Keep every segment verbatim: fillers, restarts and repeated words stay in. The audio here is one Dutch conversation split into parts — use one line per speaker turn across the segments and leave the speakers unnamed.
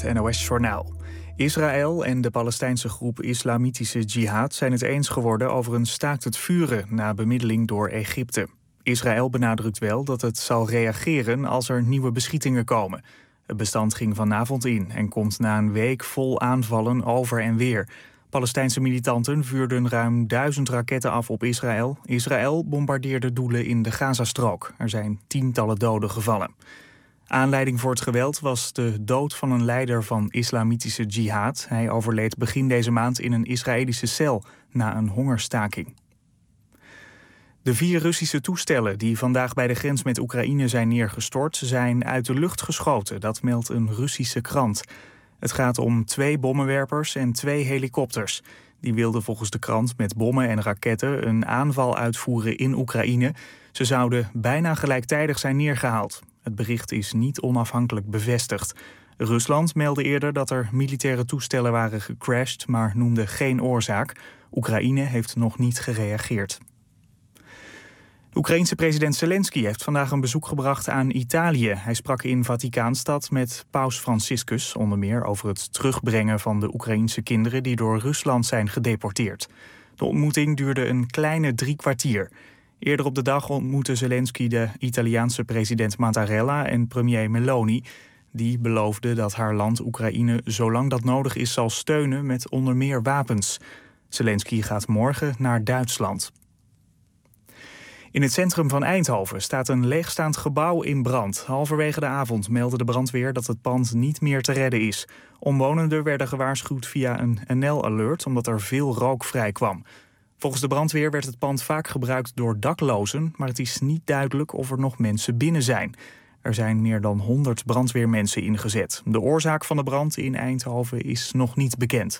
N O S-journaal. Israël en de Palestijnse groep Islamitische Jihad zijn het eens geworden over een staakt het vuren na bemiddeling door Egypte. Israël benadrukt wel dat het zal reageren als er nieuwe beschietingen komen. Het bestand ging vanavond in en komt na een week vol aanvallen over en weer. Palestijnse militanten vuurden ruim duizend raketten af op Israël. Israël bombardeerde doelen in de Gazastrook. Er zijn tientallen doden gevallen. Aanleiding voor het geweld was de dood van een leider van Islamitische Jihad. Hij overleed begin deze maand in een Israëlische cel na een hongerstaking. De vier Russische toestellen die vandaag bij de grens met Oekraïne zijn neergestort, zijn uit de lucht geschoten. Dat meldt een Russische krant. Het gaat om twee bommenwerpers en twee helikopters. Die wilden volgens de krant met bommen en raketten een aanval uitvoeren in Oekraïne. Ze zouden bijna gelijktijdig zijn neergehaald. Het bericht is niet onafhankelijk bevestigd. Rusland meldde eerder dat er militaire toestellen waren gecrashed, maar noemde geen oorzaak. Oekraïne heeft nog niet gereageerd. De Oekraïense president Zelensky heeft vandaag een bezoek gebracht aan Italië. Hij sprak in Vaticaanstad met paus Franciscus, onder meer over het terugbrengen van de Oekraïense kinderen die door Rusland zijn gedeporteerd. De ontmoeting duurde een kleine drie kwartier. Eerder op de dag ontmoette Zelensky de Italiaanse president Mattarella en premier Meloni. Die beloofde dat haar land Oekraïne zolang dat nodig is zal steunen met onder meer wapens. Zelensky gaat morgen naar Duitsland. In het centrum van Eindhoven staat een leegstaand gebouw in brand. Halverwege de avond meldde de brandweer dat het pand niet meer te redden is. Omwonenden werden gewaarschuwd via een N L-alert omdat er veel rook vrijkwam. Volgens de brandweer werd het pand vaak gebruikt door daklozen, maar het is niet duidelijk of er nog mensen binnen zijn. Er zijn meer dan honderd brandweermensen ingezet. De oorzaak van de brand in Eindhoven is nog niet bekend.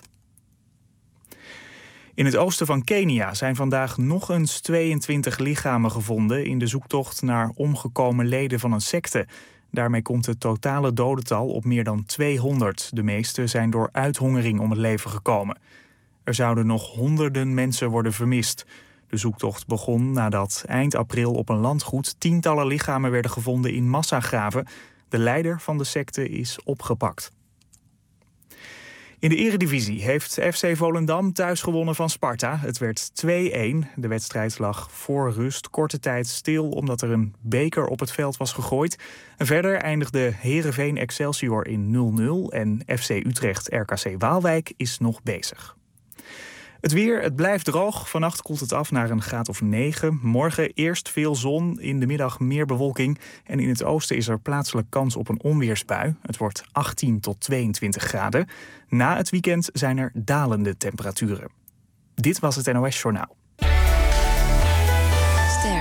In het oosten van Kenia zijn vandaag nog eens tweeëntwintig lichamen gevonden in de zoektocht naar omgekomen leden van een secte. Daarmee komt het totale dodental op meer dan tweehonderd. De meeste zijn door uithongering om het leven gekomen. Er zouden nog honderden mensen worden vermist. De zoektocht begon nadat eind april op een landgoed tientallen lichamen werden gevonden in massagraven. De leider van de secte is opgepakt. In de Eredivisie heeft F C Volendam thuis gewonnen van Sparta. Het werd twee-een. De wedstrijd lag voor rust korte tijd stil omdat er een beker op het veld was gegooid. En verder eindigde Heerenveen Excelsior in nul nul en F C Utrecht R K C Waalwijk is nog bezig. Het weer, het blijft droog. Vannacht koelt het af naar een graad of negen. Morgen eerst veel zon, in de middag meer bewolking. En in het oosten is er plaatselijk kans op een onweersbui. Het wordt achttien tot tweeëntwintig graden. Na het weekend zijn er dalende temperaturen. Dit was het N O S-journaal.
Ster.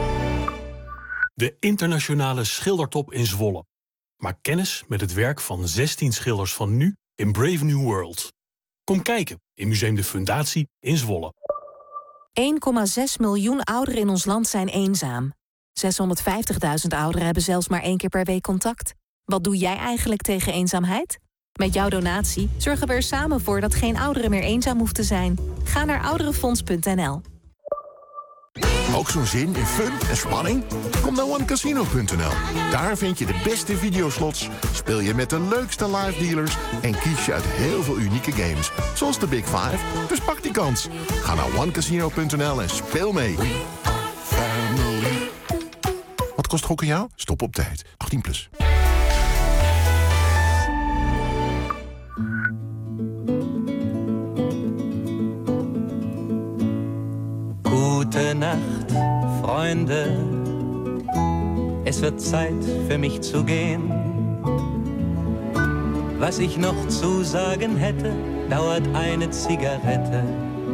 De internationale schildertop in Zwolle. Maak kennis met het werk van zestien schilders van nu in Brave New World. Kom kijken in Museum de Fundatie in Zwolle.
één komma zes miljoen ouderen in ons land zijn eenzaam. zeshonderdvijftigduizend ouderen hebben zelfs maar één keer per week contact. Wat doe jij eigenlijk tegen eenzaamheid? Met jouw donatie zorgen we er samen voor dat geen ouderen meer eenzaam hoeft te zijn. Ga naar ouderenfonds punt n l.
Ook zo'n zin in fun en spanning? Kom naar one casino punt n l. Daar vind je de beste videoslots, speel je met de leukste live dealers en kies je uit heel veel unieke games. Zoals de Big Five, dus pak die kans. Ga naar one casino punt n l en speel mee. Wat kost gokken jou? Stop op tijd. achttien plus.
Gute Nacht, Freunde. Es wird Zeit für mich zu gehen. Was ich noch zu sagen hätte, dauert eine Zigarette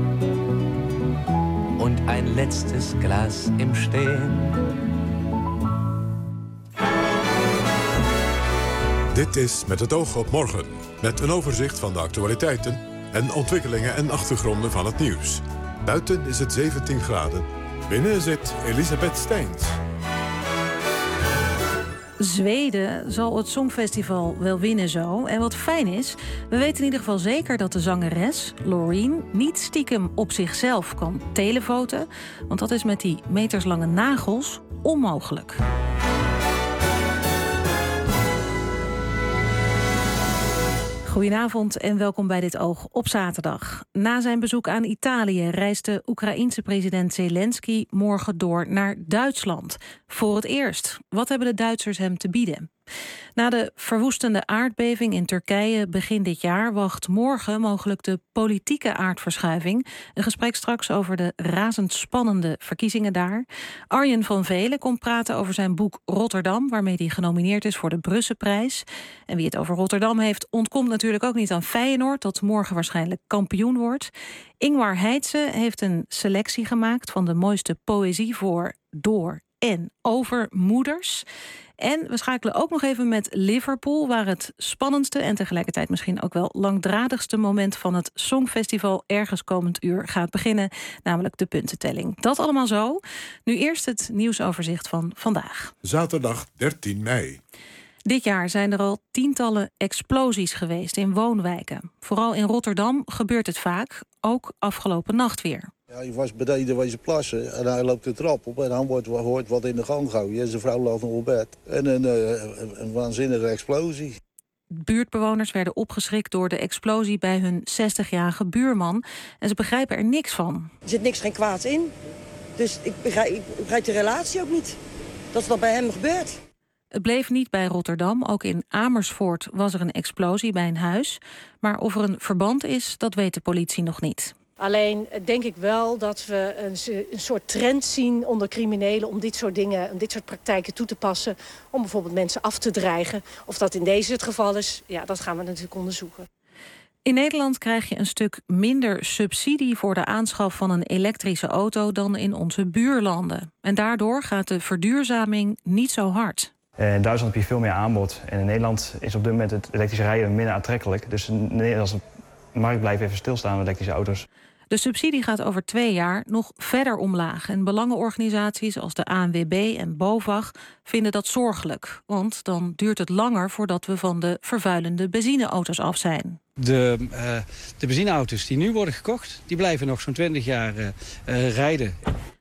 und ein letztes Glas im Stehen.
Dit is Met het oog op morgen, met een overzicht van de actualiteiten en ontwikkelingen en achtergronden van het nieuws. Buiten is het zeventien graden. Binnen zit Elisabeth Steins.
Zweden zal het Songfestival wel winnen zo. En wat fijn is, we weten in ieder geval zeker dat de zangeres, Loreen, niet stiekem op zichzelf kan televoten. Want dat is met die meterslange nagels onmogelijk. Goedenavond en welkom bij Dit Oog op zaterdag. Na zijn bezoek aan Italië reist de Oekraïense president Zelensky morgen door naar Duitsland. Voor het eerst. Wat hebben de Duitsers hem te bieden? Na de verwoestende aardbeving in Turkije begin dit jaar wacht morgen mogelijk de politieke aardverschuiving. Een gesprek straks over de razendspannende verkiezingen daar. Arjen van Velen komt praten over zijn boek Rotterdam, waarmee hij genomineerd is voor de Brusselprijs. En wie het over Rotterdam heeft, ontkomt natuurlijk ook niet aan Feyenoord, dat morgen waarschijnlijk kampioen wordt. Ingmar Heitse heeft een selectie gemaakt van de mooiste poëzie voor, door en over moeders. En we schakelen ook nog even met Liverpool, waar het spannendste en tegelijkertijd misschien ook wel langdradigste moment van het Songfestival ergens komend uur gaat beginnen, namelijk de puntentelling. Dat allemaal zo. Nu eerst het nieuwsoverzicht van vandaag.
Zaterdag dertien mei.
Dit jaar zijn er al tientallen explosies geweest in woonwijken. Vooral in Rotterdam gebeurt het vaak, ook afgelopen nacht weer.
Ja, je was beneden wezen plassen en hij loopt de trap op en dan wordt, hoort wat in de gang gehouden. En zijn vrouw lag nog op bed. En een, uh, een, een waanzinnige explosie.
Buurtbewoners werden opgeschrikt door de explosie bij hun zestigjarige buurman. En ze begrijpen er niks van.
Er zit niks geen kwaad in. Dus ik begrijp, ik begrijp de relatie ook niet. Dat is wat bij hem gebeurt.
Het bleef niet bij Rotterdam. Ook in Amersfoort was er een explosie bij een huis. Maar of er een verband is, dat weet de politie nog niet.
Alleen denk ik wel dat we een, een soort trend zien onder criminelen om dit soort dingen, om dit soort praktijken toe te passen. Om bijvoorbeeld mensen af te dreigen. Of dat in deze het geval is, ja, dat gaan we natuurlijk onderzoeken.
In Nederland krijg je een stuk minder subsidie voor de aanschaf van een elektrische auto dan in onze buurlanden. En daardoor gaat de verduurzaming niet zo hard.
In Duitsland heb je veel meer aanbod. En in Nederland is op dit moment het elektrische rijden minder aantrekkelijk. Dus in de Nederlandse markt blijft even stilstaan met elektrische auto's.
De subsidie gaat over twee jaar nog verder omlaag. En belangenorganisaties als de A N W B en BOVAG vinden dat zorgelijk. Want dan duurt het langer voordat we van de vervuilende benzineauto's af zijn.
De, uh, de benzineauto's die nu worden gekocht, die blijven nog zo'n twintig jaar uh, uh, rijden.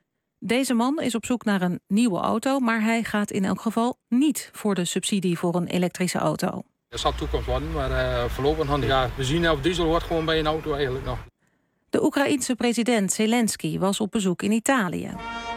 Deze man is op zoek naar een nieuwe auto, maar hij gaat in elk geval niet voor de subsidie voor een elektrische auto.
Er zal toekomst worden, maar uh, voorlopig ja, benzine of diesel wordt gewoon bij een auto eigenlijk nog.
De Oekraïense president Zelensky was op bezoek in Italië.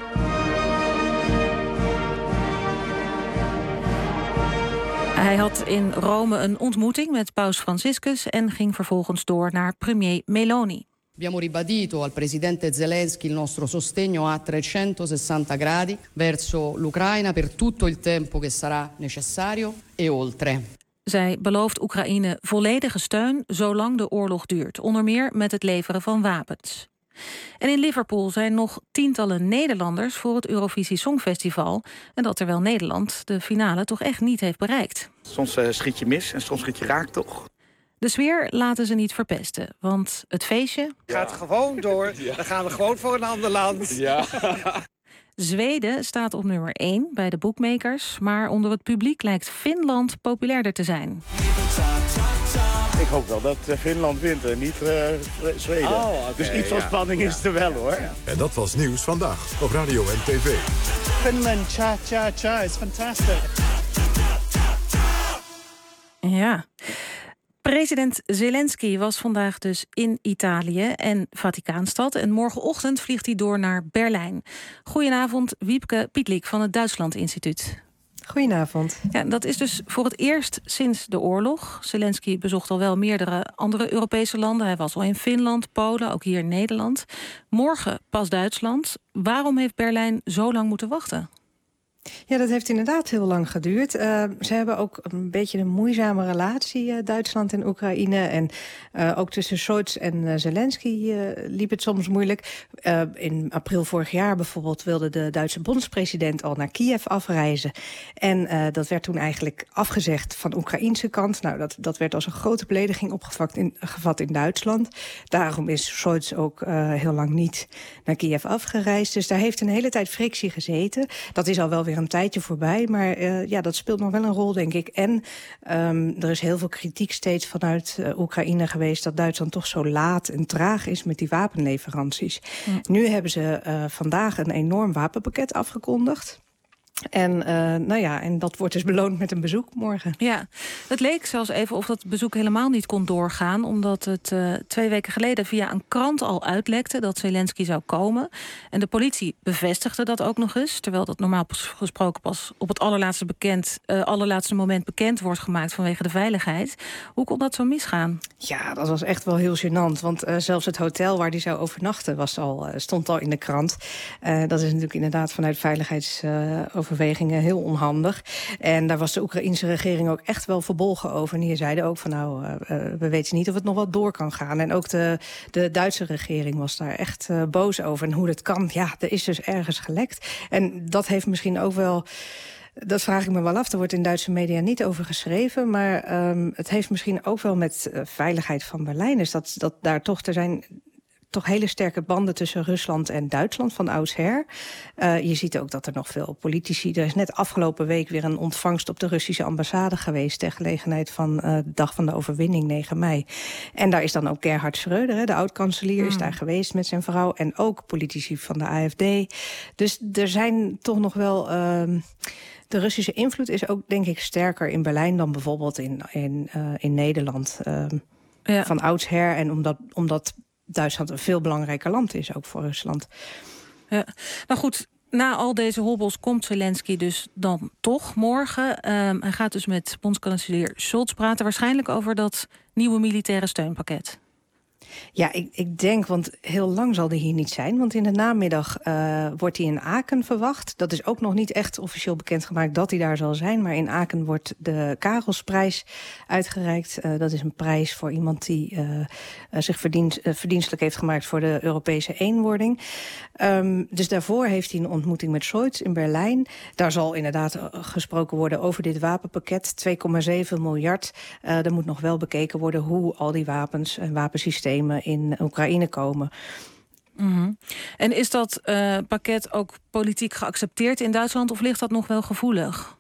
Hij had in Rome een ontmoeting met paus Franciscus en ging vervolgens door naar premier Meloni.
Abbiamo ribadito al presidente Zelensky il nostro sostegno a trecentosessanta gradi verso l'Ucraina per tutto il tempo che sarà necessario e oltre.
Zij belooft Oekraïne volledige steun zolang de oorlog duurt, onder meer met het leveren van wapens. En in Liverpool zijn nog tientallen Nederlanders voor het Eurovisie Songfestival. En dat terwijl Nederland de finale toch echt niet heeft bereikt.
Soms uh, schiet je mis en soms schiet je raak toch.
De sfeer laten ze niet verpesten, want het feestje
gaat gewoon door. Dan gaan we gewoon voor een ander land.
Ja.
Zweden staat op nummer één bij de bookmakers, maar onder het publiek lijkt Finland populairder te zijn.
Ik hoop wel dat Finland wint en niet uh, Zweden. Oh, okay, dus iets van ja. spanning is ja. er wel, hoor. Ja.
En dat was Nieuws Vandaag op radio en tv.
Finland, cha, cha, cha, is fantastisch.
Ja. President Zelensky was vandaag dus in Italië en Vaticaanstad. En morgenochtend vliegt hij door naar Berlijn. Goedenavond, Wiebke Pietlik van het Duitsland Instituut.
Goedenavond.
Ja, dat is dus voor het eerst sinds de oorlog. Zelensky bezocht al wel meerdere andere Europese landen. Hij was al in Finland, Polen, ook hier in Nederland. Morgen pas Duitsland. Waarom heeft Berlijn zo lang moeten wachten?
Ja, dat heeft inderdaad heel lang geduurd. Uh, ze hebben ook een beetje een moeizame relatie, uh, Duitsland en Oekraïne. En uh, ook tussen Scholz en uh, Zelensky uh, liep het soms moeilijk. Uh, in april vorig jaar bijvoorbeeld wilde de Duitse bondspresident al naar Kiev afreizen. En uh, dat werd toen eigenlijk afgezegd van Oekraïense kant. Nou, dat, dat werd als een grote belediging opgevat in, gevat in Duitsland. Daarom is Scholz ook uh, heel lang niet naar Kiev afgereisd. Dus daar heeft een hele tijd frictie gezeten. Dat is al wel weer een tijdje voorbij, maar uh, ja, dat speelt nog wel een rol, denk ik. En um, er is heel veel kritiek steeds vanuit uh, Oekraïne geweest dat Duitsland toch zo laat en traag is met die wapenleveranties. Ja. Nu hebben ze uh, vandaag een enorm wapenpakket afgekondigd. En, uh, nou ja, en dat wordt dus beloond met een bezoek morgen.
Ja, het leek zelfs even of dat bezoek helemaal niet kon doorgaan, omdat het uh, twee weken geleden via een krant al uitlekte dat Zelensky zou komen. En de politie bevestigde dat ook nog eens, terwijl dat normaal gesproken pas op het allerlaatste, bekend, uh, allerlaatste moment bekend wordt gemaakt vanwege de veiligheid. Hoe kon dat zo misgaan?
Ja, dat was echt wel heel gênant, want uh, zelfs het hotel waar hij zou overnachten was al, uh, stond al in de krant. Uh, dat is natuurlijk inderdaad vanuit veiligheidsoverwegingen uh, heel onhandig. En daar was de Oekraïense regering ook echt wel verbolgen over. En die zeiden ook van nou, uh, uh, we weten niet of het nog wel door kan gaan. En ook de, de Duitse regering was daar echt uh, boos over. En hoe dat kan, ja, er is dus ergens gelekt. En dat heeft misschien ook wel... Dat vraag ik me wel af. Er wordt in Duitse media niet over geschreven. Maar um, het heeft misschien ook wel met uh, veiligheid van Berlijn. Dus dat, dat daar toch, er zijn toch hele sterke banden tussen Rusland en Duitsland van oudsher. Uh, je ziet ook dat er nog veel politici... Er is net afgelopen week weer een ontvangst op de Russische ambassade geweest... ter gelegenheid van uh, de dag van de overwinning, negen mei. En daar is dan ook Gerhard Schröder, hè, de oud-kanselier, mm. is daar geweest met zijn vrouw. En ook politici van de A F D. Dus er zijn toch nog wel... Uh, De Russische invloed is ook, denk ik, sterker in Berlijn dan bijvoorbeeld in, in, uh, in Nederland. Uh, ja. Van oudsher. En omdat, omdat Duitsland een veel belangrijker land is, ook voor Rusland.
Ja. Nou goed, na al deze hobbels komt Zelensky dus dan toch morgen. Um, hij gaat dus met bondskanselier Scholz praten, waarschijnlijk over dat nieuwe militaire steunpakket.
Ja, ik, ik denk, want heel lang zal hij hier niet zijn. Want in de namiddag uh, wordt hij in Aken verwacht. Dat is ook nog niet echt officieel bekendgemaakt dat hij daar zal zijn. Maar in Aken wordt de Karelsprijs uitgereikt. Uh, dat is een prijs voor iemand die uh, uh, zich verdienst, uh, verdienstelijk heeft gemaakt voor de Europese eenwording. Um, dus daarvoor heeft hij een ontmoeting met Scholz in Berlijn. Daar zal inderdaad gesproken worden over dit wapenpakket. twee komma zeven miljard. Uh, er moet nog wel bekeken worden hoe al die wapens en wapensystemen in Oekraïne komen.
Mm-hmm. En is dat uh, pakket ook politiek geaccepteerd in Duitsland of ligt dat nog wel gevoelig?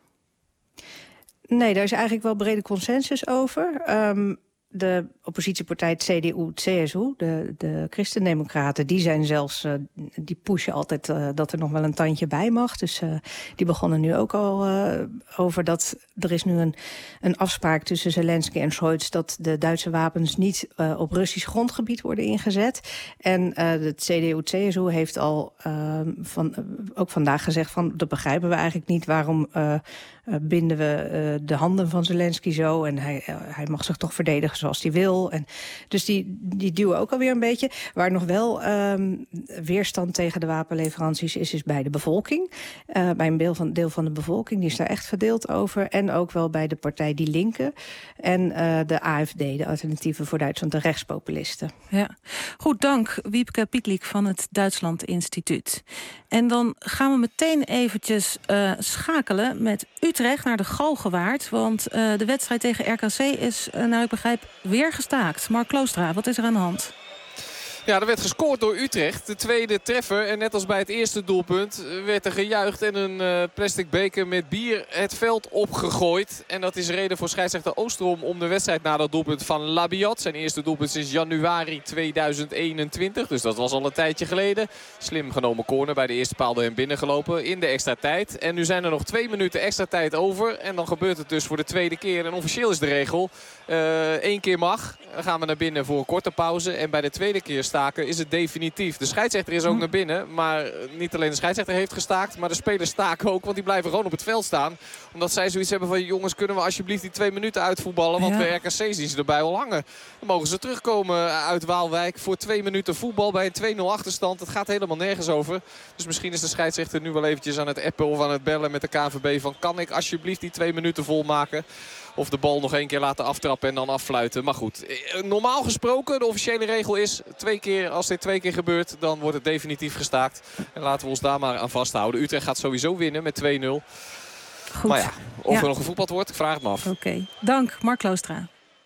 Nee, daar is eigenlijk wel brede consensus over. Um, de oppositiepartij het C D U, C S U, de, de Christendemocraten, die zijn zelfs, uh, die pushen altijd uh, dat er nog wel een tandje bij mag. Dus uh, die begonnen nu ook al uh, over dat er is nu een, een afspraak tussen Zelensky en Scholz dat de Duitse wapens niet uh, op Russisch grondgebied worden ingezet. En uh, het C D U, C S U heeft al uh, van, uh, ook vandaag gezegd van dat begrijpen we eigenlijk niet waarom uh, uh, binden we uh, de handen van Zelensky zo en hij, uh, hij mag zich toch verdedigen zoals hij wil. En dus die, die duwen ook alweer een beetje. Waar nog wel um, weerstand tegen de wapenleveranties is, is bij de bevolking. Uh, bij een deel van, deel van de bevolking, die is daar echt verdeeld over. En ook wel bij de partij Die Linke en uh, de A F D, de Alternatieven voor Duitsland, de rechtspopulisten.
Ja, goed, dank Wiebke Pietlik van het Duitsland Instituut. En dan gaan we meteen eventjes uh, schakelen met Utrecht naar de Galgenwaard. Want uh, de wedstrijd tegen R K C is, uh, nou ik begrijp, weer gestaakt. Mark Kloostra, wat is er aan de hand?
Ja, er werd gescoord door Utrecht. De tweede treffer. En net als bij het eerste doelpunt werd er gejuicht en een uh, plastic beker met bier het veld opgegooid. En dat is reden voor scheidsrechter Oosterom om de wedstrijd na dat doelpunt van Labiat. Zijn eerste doelpunt sinds januari tweeduizend eenentwintig. Dus dat was al een tijdje geleden. Slim genomen corner bij de eerste paal door hem binnengelopen in de extra tijd. En nu zijn er nog twee minuten extra tijd over. En dan gebeurt het dus voor de tweede keer. En officieel is de regel uh, één keer mag. Dan gaan we naar binnen voor een korte pauze. En bij de tweede keer staken is het definitief. De scheidsrechter is ook naar binnen. Maar niet alleen de scheidsrechter heeft gestaakt. Maar de spelers staken ook. Want die blijven gewoon op het veld staan. Omdat zij zoiets hebben van jongens, kunnen we alsjeblieft die twee minuten uitvoetballen. Want ja. Bij R K C zien ze erbij al hangen. Dan mogen ze terugkomen uit Waalwijk voor twee minuten voetbal bij een twee nul achterstand. Het gaat helemaal nergens over. Dus misschien is de scheidsrechter nu wel eventjes aan het appen of aan het bellen met de K N V B. Van kan ik alsjeblieft die twee minuten volmaken? Of de bal nog één keer laten aftrappen en dan affluiten. Maar goed, normaal gesproken, de officiële regel is twee keer, als dit twee keer gebeurt, dan wordt het definitief gestaakt. En laten we ons daar maar aan vasthouden. Utrecht gaat sowieso winnen met twee nul.
Goed.
Maar ja, of
ja.
er nog gevoetbald wordt, ik vraag het me af.
Oké, okay. Dank Mark Kloostra.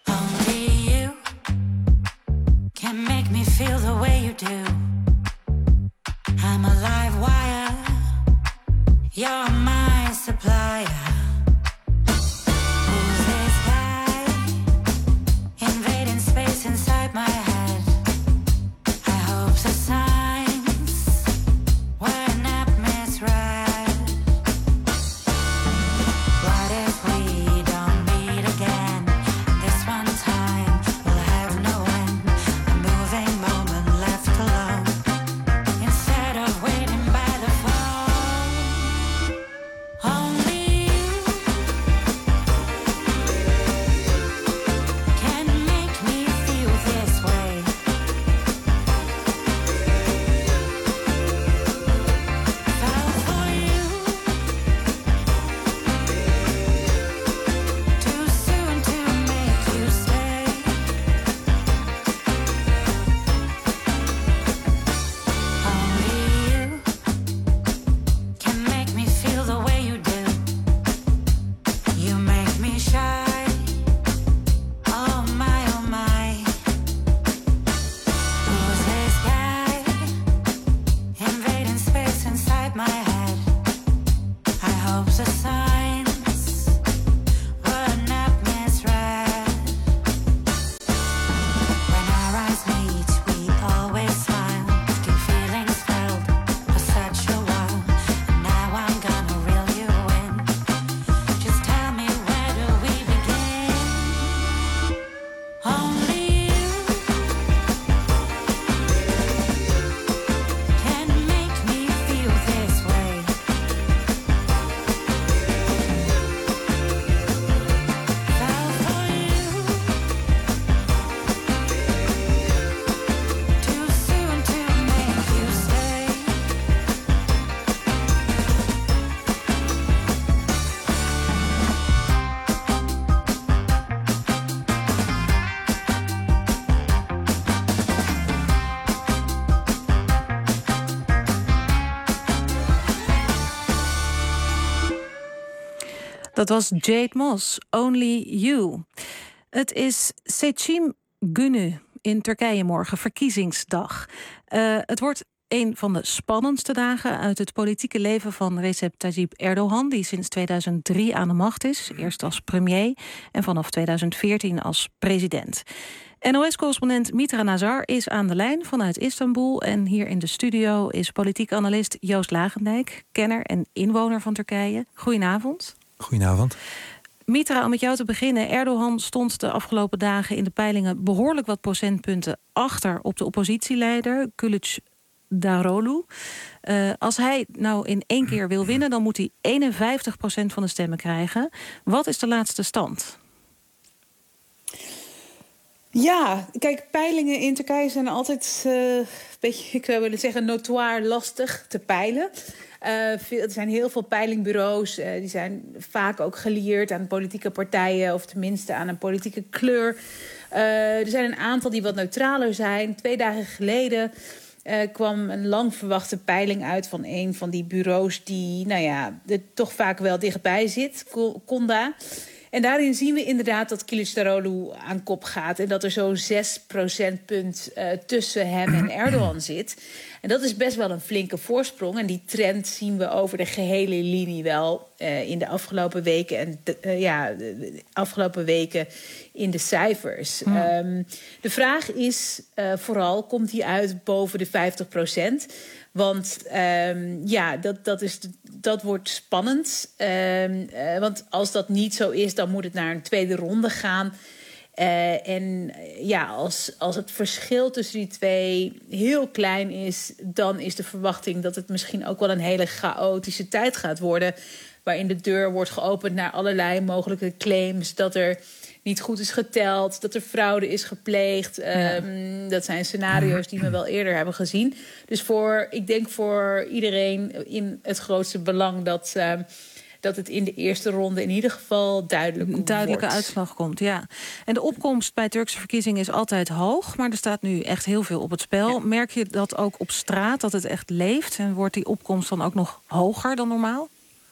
Only you can make me feel the way you do. I'm a live wire. You're my supplier. Inside my head, I hope the signs were not misread.
Dat was Jade Moss, Only You. Het is Seçim Günü in Turkije morgen, verkiezingsdag. Uh, het wordt een van de spannendste dagen uit het politieke leven van Recep Tayyip Erdogan, die sinds tweeduizend drie aan de macht is. Eerst als premier en vanaf tweeduizend veertien als president. N O S-correspondent Mitra Nazar is aan de lijn vanuit Istanbul. En hier in de studio is politiek analist Joost Lagendijk, kenner en inwoner van Turkije. Goedenavond.
Goedenavond.
Mitra, om met jou te beginnen. Erdogan stond de afgelopen dagen in de peilingen behoorlijk wat procentpunten achter op de oppositieleider, Kılıçdaroğlu. Uh, als hij nou in één keer wil winnen, dan moet hij eenenvijftig procent van de stemmen krijgen. Wat is de laatste stand?
Ja, kijk, peilingen in Turkije zijn altijd uh, een beetje, ik zou willen zeggen, notoir lastig te peilen. Uh, veel, er zijn heel veel peilingbureaus, uh, die zijn vaak ook gelieerd aan politieke partijen, of tenminste aan een politieke kleur. Uh, er zijn een aantal die wat neutraler zijn. Twee dagen geleden uh, kwam een lang verwachte peiling uit van een van die bureaus die, nou ja, er toch vaak wel dichtbij zit, Conda. En daarin zien we inderdaad dat Kılıçdaroğlu aan kop gaat en dat er zo'n zes procentpunt uh, tussen hem en Erdogan zit. En dat is best wel een flinke voorsprong. En die trend zien we over de gehele linie wel uh, in de afgelopen weken. En de, uh, ja, de, de afgelopen weken in de cijfers. Mm. Um, de vraag is uh, vooral, komt hij uit boven de vijftig procent? Want um, ja, dat, dat, is, dat wordt spannend. Um, uh, want als dat niet zo is, dan moet het naar een tweede ronde gaan. Uh, en ja, als, als het verschil tussen die twee heel klein is, dan is de verwachting dat het misschien ook wel een hele chaotische tijd gaat worden, waarin de deur wordt geopend naar allerlei mogelijke claims dat er niet goed is geteld, dat er fraude is gepleegd. Ja. Um, dat zijn scenario's die we wel eerder hebben gezien. Dus voor, ik denk voor iedereen in het grootste belang dat, uh, dat het in de eerste ronde in ieder geval duidelijk
Een duidelijke
wordt.
uitslag komt, ja. En de opkomst bij Turkse verkiezingen is altijd hoog, maar er staat nu echt heel veel op het spel. Ja. Merk je dat ook op straat, dat het echt leeft? En wordt die opkomst dan ook nog hoger dan normaal?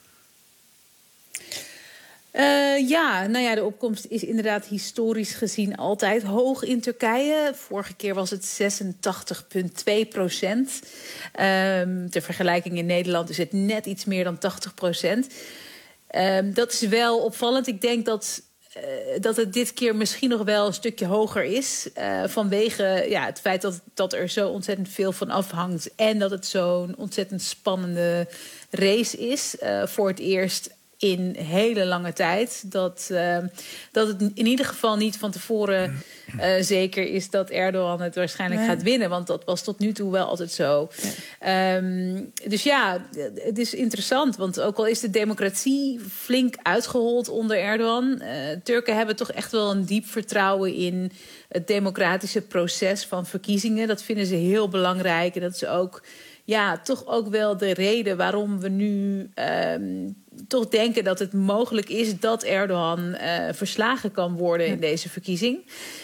Uh, ja, nou ja, de opkomst is inderdaad historisch gezien altijd hoog in Turkije. Vorige keer was het zesentachtig komma twee procent. Um, ter vergelijking in Nederland is het net iets meer dan tachtig procent. Um, dat is wel opvallend. Ik denk dat, uh, dat het dit keer misschien nog wel een stukje hoger is. Uh, vanwege ja, het feit dat, dat er zo ontzettend veel van afhangt. En dat het zo'n ontzettend spannende race is. Uh, voor het eerst in hele lange tijd. Dat, uh, dat het in ieder geval niet van tevoren uh, zeker is dat Erdogan het waarschijnlijk nee. gaat winnen. Want dat was tot nu toe wel altijd zo. Ja. Um, dus ja, het is interessant. Want ook al is de democratie flink uitgehold onder Erdogan, Uh, Turken hebben toch echt wel een diep vertrouwen in het democratische proces van verkiezingen. Dat vinden ze heel belangrijk. En dat is ook, ja, toch ook wel de reden waarom we nu Um, toch denken dat het mogelijk is dat Erdogan uh, verslagen kan worden in deze verkiezing.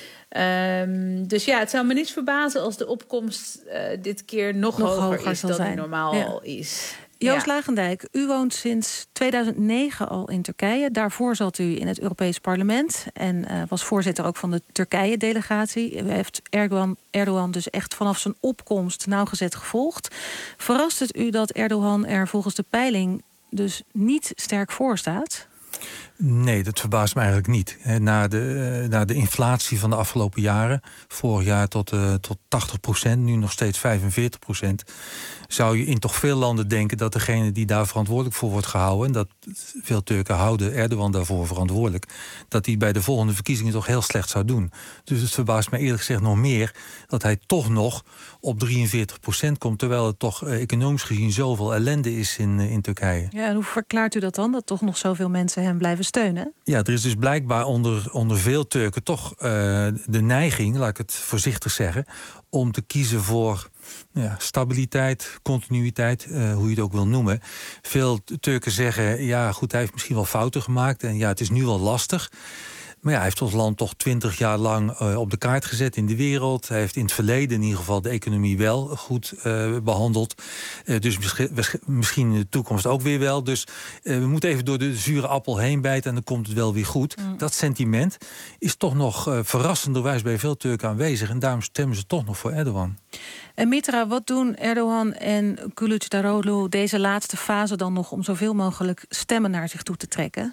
Um, dus ja, het zou me niets verbazen als de opkomst uh, dit keer nog, nog hoger, hoger is dan zijn. die normaal ja. is.
Joost
ja.
Lagendijk, u woont sinds tweeduizend negen al in Turkije. Daarvoor zat u in het Europees Parlement en uh, was voorzitter ook van de Turkije-delegatie. U heeft Erdogan, Erdogan dus echt vanaf zijn opkomst nauwgezet gevolgd. Verrast het u dat Erdogan er volgens de peiling dus niet sterk voor staat?
Nee, dat verbaast me eigenlijk niet. Na de, na de inflatie van de afgelopen jaren, vorig jaar tot, uh, tot tachtig procent, nu nog steeds vijfenveertig procent... zou je in toch veel landen denken dat degene die daar verantwoordelijk voor wordt gehouden, en dat veel Turken houden Erdogan daarvoor verantwoordelijk, dat hij bij de volgende verkiezingen toch heel slecht zou doen. Dus het verbaast me eerlijk gezegd nog meer dat hij toch nog op drieënveertig procent komt, terwijl het toch uh, economisch gezien zoveel ellende is in, uh, in Turkije.
Ja, en hoe verklaart u dat dan, dat toch nog zoveel mensen hem blijven steunen?
Ja, er is dus blijkbaar onder, onder veel Turken toch uh, de neiging, laat ik het voorzichtig zeggen, om te kiezen voor ja, stabiliteit, continuïteit, uh, hoe je het ook wil noemen. Veel Turken zeggen, ja goed, hij heeft misschien wel fouten gemaakt en ja, het is nu wel lastig. Maar ja, hij heeft ons land toch twintig jaar lang uh, op de kaart gezet in de wereld. Hij heeft in het verleden in ieder geval de economie wel goed uh, behandeld. Uh, dus misschien, misschien in de toekomst ook weer wel. Dus uh, we moeten even door de zure appel heen bijten en dan komt het wel weer goed. Mm. Dat sentiment is toch nog uh, verrassenderwijs bij veel Turken aanwezig. En daarom stemmen ze toch nog voor Erdogan.
En Mitra, wat doen Erdogan en Kılıçdaroğlu deze laatste fase dan nog om zoveel mogelijk stemmen naar zich toe te trekken?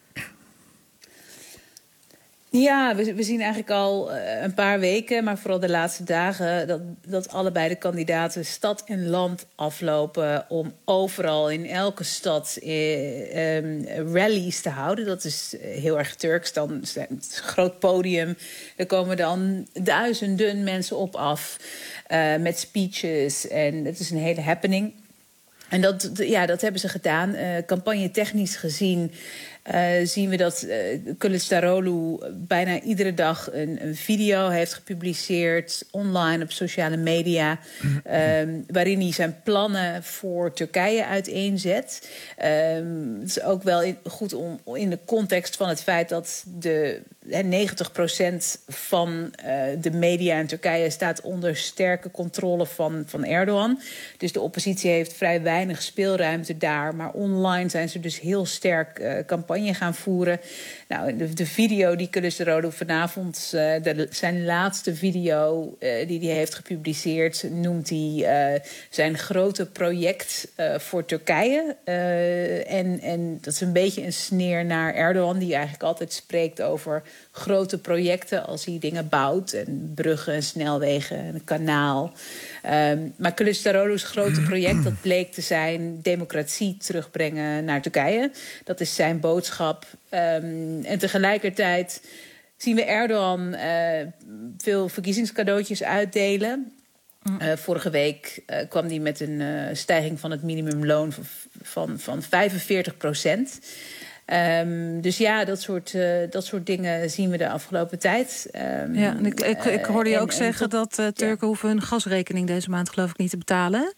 Ja, we, we zien eigenlijk al uh, een paar weken, maar vooral de laatste dagen, dat, dat allebei de kandidaten stad en land aflopen om overal in elke stad uh, um, rallies te houden. Dat is heel erg Turks. Dan het is een groot podium. Er komen dan duizenden mensen op af uh, met speeches en het is een hele happening. En dat, ja, dat hebben ze gedaan. Uh, campagne technisch gezien uh, zien we dat uh, Kılıçdaroğlu bijna iedere dag een, een video heeft gepubliceerd online op sociale media, um, waarin hij zijn plannen voor Turkije uiteenzet. Um, het is ook wel in, goed om in de context van het feit dat de negentig procent van uh, de media in Turkije staat onder sterke controle van, van Erdogan. Dus de oppositie heeft vrij weinig speelruimte daar. Maar online zijn ze dus heel sterk uh, campagne gaan voeren. Nou, de, de video die Kılıçdaroğlu vanavond, uh, de, zijn laatste video uh, die hij heeft gepubliceerd, noemt hij uh, zijn grote project uh, voor Turkije. Uh, en, en dat is een beetje een sneer naar Erdogan, die eigenlijk altijd spreekt over grote projecten als hij dingen bouwt. En bruggen, en snelwegen, en een kanaal. Um, maar Kılıçdaroğlu's grote project, dat bleek te zijn democratie terugbrengen naar Turkije. Dat is zijn boodschap. Um, en tegelijkertijd zien we Erdogan uh, veel verkiezingscadeautjes uitdelen. Uh, vorige week uh, kwam hij met een uh, stijging van het minimumloon van, van, van vijfenveertig procent. Um, dus ja, dat soort, uh, dat soort dingen zien we de afgelopen tijd. Um,
ja, en ik, ik, ik hoorde je
uh,
ook
en,
zeggen
en tot,
dat uh, Turken ja. hoeven hun gasrekening deze maand geloof ik niet te betalen.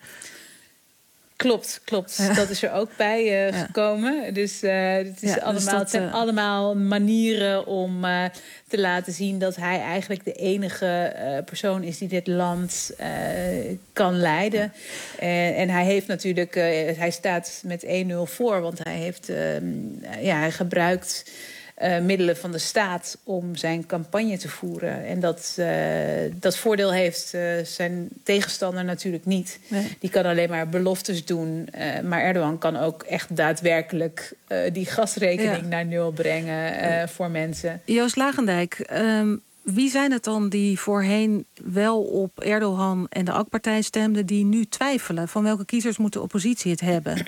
Klopt, klopt. Ja. Dat is er ook bij uh, ja. gekomen. Dus uh, het, is ja, allemaal, dus dat, het zijn uh... allemaal manieren om uh, te laten zien dat hij eigenlijk de enige uh, persoon is die dit land uh, kan leiden. Ja. Uh, en hij heeft natuurlijk, uh, hij staat met één nul voor, want hij heeft, uh, ja, hij gebruikt Uh, middelen van de staat om zijn campagne te voeren. En dat, uh, dat voordeel heeft uh, zijn tegenstander natuurlijk niet. Nee. Die kan alleen maar beloftes doen. Uh, maar Erdogan kan ook echt daadwerkelijk uh, die gasrekening ja. naar nul brengen uh, ja. voor mensen.
Joost Lagendijk, um, wie zijn het dan die voorheen wel op Erdogan en de A K-partij stemden, die nu twijfelen? Van welke kiezers moet de oppositie het hebben?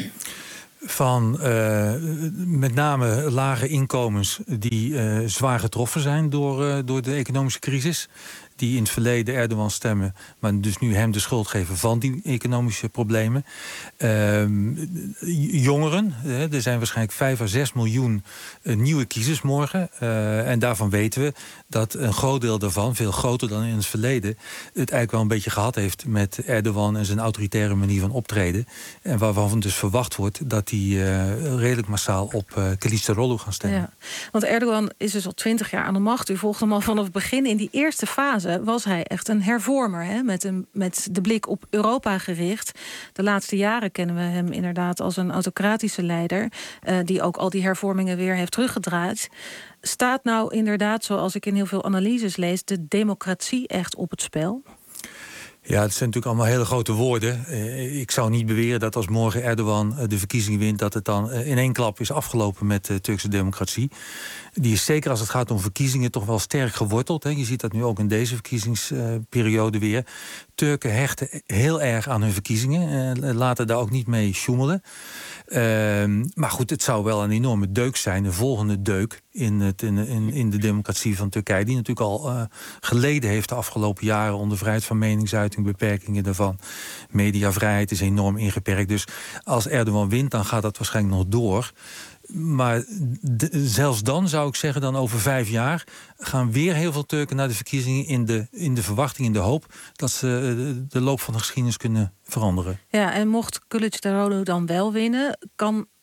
Van uh, met name lage inkomens die uh, zwaar getroffen zijn door, uh, door de economische crisis. Die in het verleden Erdogan stemmen, maar dus nu hem de schuld geven van die economische problemen. Uh, jongeren, uh, er zijn waarschijnlijk vijf à zes miljoen uh, nieuwe kiezers morgen. Uh, en daarvan weten we dat een groot deel daarvan, veel groter dan in het verleden, het eigenlijk wel een beetje gehad heeft met Erdogan en zijn autoritaire manier van optreden. En waarvan dus verwacht wordt dat hij uh, redelijk massaal op uh, Kılıçdaroğlu gaan stemmen.
Ja, want Erdogan is dus al twintig jaar aan de macht. U volgt hem al vanaf het begin. In die eerste fase was hij echt een hervormer, hè? Met, een, met de blik op Europa gericht. De laatste jaren kennen we hem inderdaad als een autocratische leider, uh, die ook al die hervormingen weer heeft teruggedraaid. Staat nou inderdaad, zoals ik in heel veel analyses lees, de democratie echt op het spel?
Ja, het zijn natuurlijk allemaal hele grote woorden. Uh, ik zou niet beweren dat als morgen Erdogan uh, de verkiezingen wint, dat het dan uh, in één klap is afgelopen met de uh, Turkse democratie. Die is zeker als het gaat om verkiezingen toch wel sterk geworteld. Hè. Je ziet dat nu ook in deze verkiezingsperiode uh, weer. Turken hechten heel erg aan hun verkiezingen. Uh, laten daar ook niet mee sjoemelen. Uh, maar goed, het zou wel een enorme deuk zijn. Een volgende deuk in, het, in, in, in de democratie van Turkije. Die natuurlijk al uh, geleden heeft de afgelopen jaren onder vrijheid van meningsuiting, beperkingen daarvan. Mediavrijheid is enorm ingeperkt. Dus als Erdogan wint, dan gaat dat waarschijnlijk nog door. Maar de, zelfs dan zou ik zeggen, dan over vijf jaar gaan weer heel veel Turken naar de verkiezingen in de, in de verwachting, in de hoop dat ze de, de loop van de geschiedenis kunnen veranderen.
Ja, en mocht Kılıçdaroğlu dan wel winnen, kan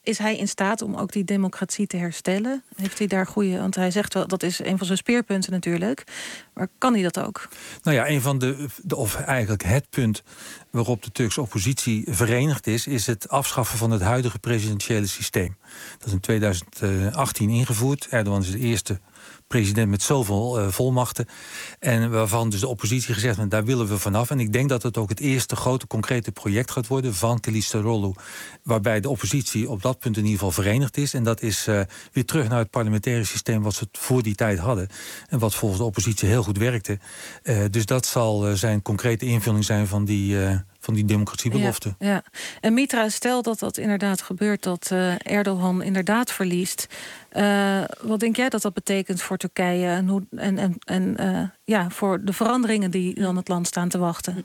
is hij in staat om ook die democratie te herstellen? Heeft hij daar goede... Want hij zegt wel, dat is een van zijn speerpunten natuurlijk. Maar kan hij dat ook?
Nou ja, een van de, de of eigenlijk het punt waarop de Turkse oppositie verenigd is, is het afschaffen van het huidige presidentiële systeem. Dat is in tweeduizend achttien ingevoerd. Erdogan is de eerste president met zoveel uh, volmachten. En waarvan dus de oppositie gezegd heeft, daar willen we vanaf. En ik denk dat het ook het eerste grote concrete project gaat worden van Kılıçdaroğlu, waarbij de oppositie op dat punt in ieder geval verenigd is. En dat is uh, weer terug naar het parlementaire systeem wat ze voor die tijd hadden. En wat volgens de oppositie heel goed werkte. Uh, dus dat zal uh, zijn concrete invulling zijn van die, uh, van die democratiebelofte.
Ja, ja. En Mitra, stel dat dat inderdaad gebeurt, dat uh, Erdogan inderdaad verliest. Uh, wat denk jij dat dat betekent voor Turkije en, hoe, en, en, en uh, ja, voor de veranderingen die dan het land staan te wachten?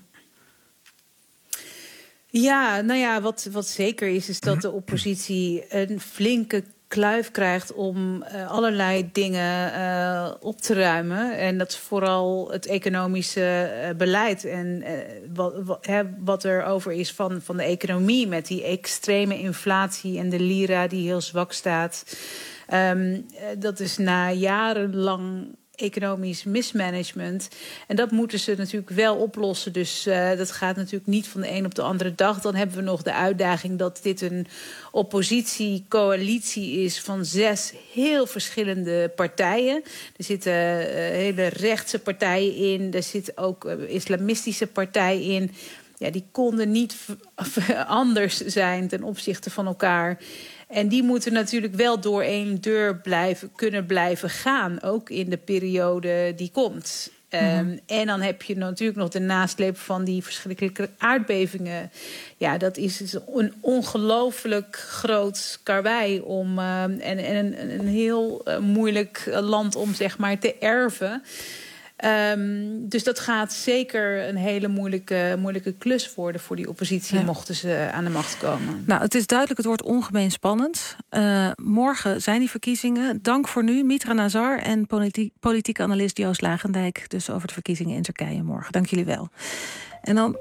Ja, nou ja, wat, wat zeker is, is dat de oppositie een flinke kluif krijgt om uh, allerlei dingen uh, op te ruimen. En dat is vooral het economische uh, beleid en uh, wat, wat, hè, wat er over is van, van de economie met die extreme inflatie en de lira die heel zwak staat. Um, dat is na jarenlang economisch mismanagement. En dat moeten ze natuurlijk wel oplossen. Dus uh, dat gaat natuurlijk niet van de een op de andere dag. Dan hebben we nog de uitdaging dat dit een oppositiecoalitie is van zes heel verschillende partijen. Er zitten uh, hele rechtse partijen in. Er zitten ook uh, islamistische partijen in. Ja, die konden niet anders zijn ten opzichte van elkaar. En die moeten natuurlijk wel door één deur blijven, kunnen blijven gaan. Ook in de periode die komt. Mm-hmm. Um, en dan heb je natuurlijk nog de nasleep van die verschrikkelijke aardbevingen. Ja, dat is een ongelooflijk groot karwei om, uh, en, en een, een heel uh, moeilijk land om zeg maar te erven. Um, dus dat gaat zeker een hele moeilijke, moeilijke klus worden voor die oppositie, ja, mochten ze aan de macht komen.
Nou, het is duidelijk, het wordt ongemeen spannend. Uh, morgen zijn die verkiezingen. Dank voor nu, Mitra Nazar en politiek, politieke analist Joost Lagendijk. Dus over de verkiezingen in Turkije morgen. Dank jullie wel. En dan...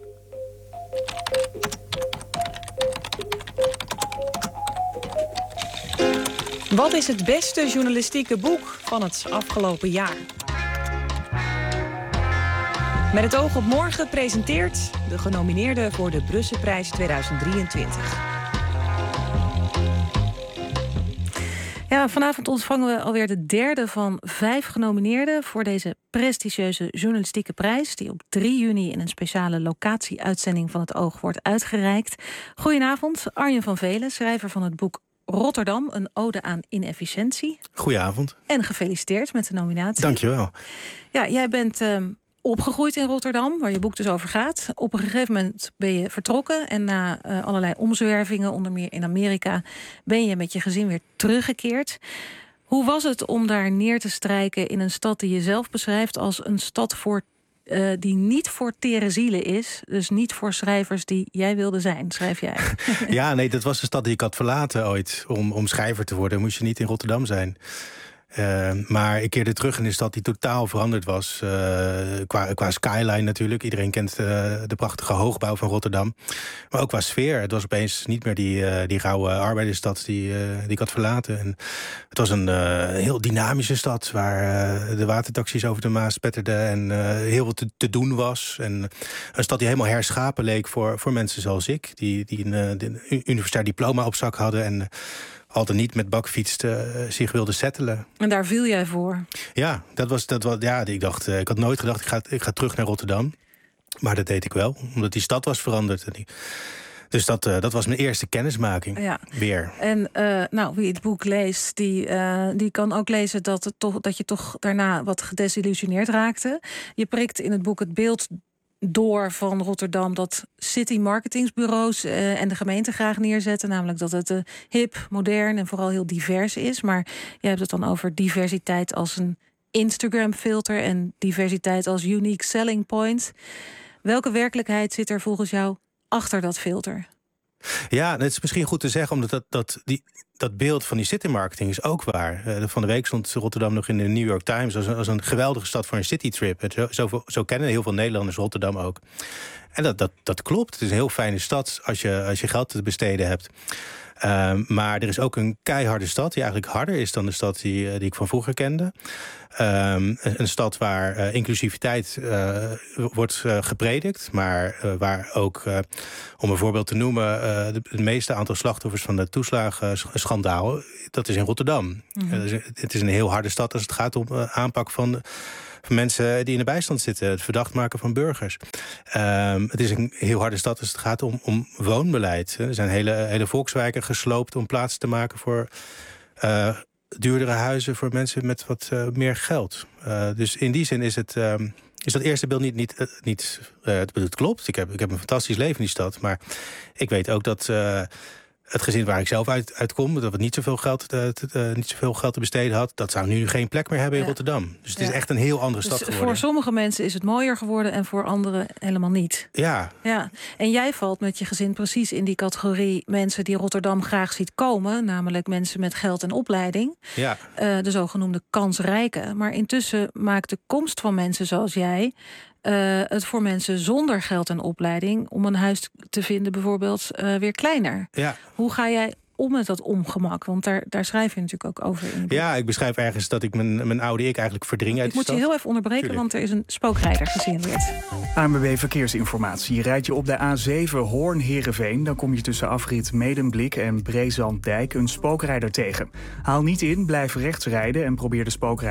Wat is het beste journalistieke boek van het afgelopen jaar? Met het oog op morgen presenteert de genomineerden voor de Brusselprijs tweeduizend drieëntwintig.
Ja, vanavond ontvangen we alweer de derde van vijf genomineerden voor deze prestigieuze journalistieke prijs, die op drie juni in een speciale locatie-uitzending van het Oog wordt uitgereikt. Goedenavond, Arjen van Velen, schrijver van het boek Rotterdam, een ode aan inefficiëntie.
Goedenavond.
En gefeliciteerd met de nominatie.
Dankjewel.
Ja, jij bent uh, opgegroeid in Rotterdam, waar je boek dus over gaat. Op een gegeven moment ben je vertrokken en na uh, allerlei omzwervingen, onder meer in Amerika, ben je met je gezin weer teruggekeerd. Hoe was het om daar neer te strijken in een stad die je zelf beschrijft als een stad voor Uh, die niet voor tere zielen is, dus niet voor schrijvers die jij wilde zijn, schrijf jij.
Ja, nee, dat was de stad die ik had verlaten ooit. Om, om schrijver te worden moest je niet in Rotterdam zijn. Uh, maar ik keerde terug in een stad die totaal veranderd was. Uh, qua, qua skyline natuurlijk. Iedereen kent uh, de prachtige hoogbouw van Rotterdam. Maar ook qua sfeer. Het was opeens niet meer die, uh, die rauwe arbeidersstad die, uh, die ik had verlaten. En het was een uh, heel dynamische stad waar uh, de watertaxis over de Maas spetterden en uh, heel wat te, te doen was. En een stad die helemaal herschapen leek voor, voor mensen zoals ik. Die, die een, uh, een universitair diploma op zak hadden en uh, altijd niet met bakfiets uh, zich wilde settelen.
En daar viel jij voor?
Ja, dat was, dat was, ja ik, dacht, uh, ik had nooit gedacht, ik ga, ik ga terug naar Rotterdam. Maar dat deed ik wel, omdat die stad was veranderd. En die, dus dat, uh, dat was mijn eerste kennismaking,
ja.
weer.
En uh, nou, wie het boek leest, die, uh, die kan ook lezen dat, het toch, dat je toch daarna wat gedesillusioneerd raakte. Je prikt in het boek het beeld door van Rotterdam dat city marketingsbureaus uh, en de gemeente graag neerzetten. Namelijk dat het uh, hip, modern en vooral heel divers is. Maar je hebt het dan over diversiteit als een Instagram-filter en diversiteit als unique selling point. Welke werkelijkheid zit er volgens jou achter dat filter?
Ja, het is misschien goed te zeggen, omdat dat, dat, die, dat beeld van die citymarketing is ook waar. Uh, van de week stond Rotterdam nog in de New York Times als een, als een geweldige stad voor een citytrip. Zo, zo, zo kennen heel veel Nederlanders Rotterdam ook. En dat, dat, dat klopt. Het is een heel fijne stad als je, als je geld te besteden hebt. Um, maar er is ook een keiharde stad die eigenlijk harder is dan de stad die, uh, die ik van vroeger kende. Um, een stad waar uh, inclusiviteit uh, wordt uh, gepredikt, maar uh, waar ook, uh, om een voorbeeld te noemen, uh, de, de meeste aantal slachtoffers van de toeslagenschandaal, dat is in Rotterdam. Mm-hmm. Uh, dus het is een heel harde stad als het gaat om uh, aanpak van de, van mensen die in de bijstand zitten, het verdacht maken van burgers. Um, het is een heel harde stad als het gaat om, om woonbeleid. Er zijn hele, hele volkswijken gesloopt om plaats te maken voor uh, duurdere huizen voor mensen met wat uh, meer geld. Uh, dus in die zin is het um, is dat eerste beeld niet, niet, uh, niet uh, het klopt. Ik heb, ik heb een fantastisch leven in die stad, maar ik weet ook dat Uh, het gezin waar ik zelf uit, uitkom, dat het niet zoveel geld, uh, te, uh, niet zoveel geld te besteden had, dat zou nu geen plek meer hebben in ja. Rotterdam. Dus het ja. is echt een heel andere
dus
stad geworden.
Voor sommige mensen is het mooier geworden en voor anderen helemaal niet.
Ja.
ja. En jij valt met je gezin precies in die categorie mensen die Rotterdam graag ziet komen, namelijk mensen met geld en opleiding.
Ja.
Uh, de zogenoemde kansrijken. Maar intussen maakt de komst van mensen zoals jij Uh, het voor mensen zonder geld en opleiding om een huis te vinden bijvoorbeeld uh, weer kleiner.
Ja.
Hoe ga jij om met dat ongemak? Want daar, daar schrijf je natuurlijk ook over in je boek.
Ja, ik beschrijf ergens dat ik mijn, mijn oude ik eigenlijk verdring uit
ik de stad. Ik moet je heel even onderbreken, Tuurlijk. want er is een spookrijder gesignaleerd.
A N W B Verkeersinformatie. Rijd je op de A zeven Hoorn-Heerenveen, dan kom je tussen afrit Medemblik en Brezandijk een spookrijder tegen. Haal niet in, blijf rechts rijden en probeer de spookrijder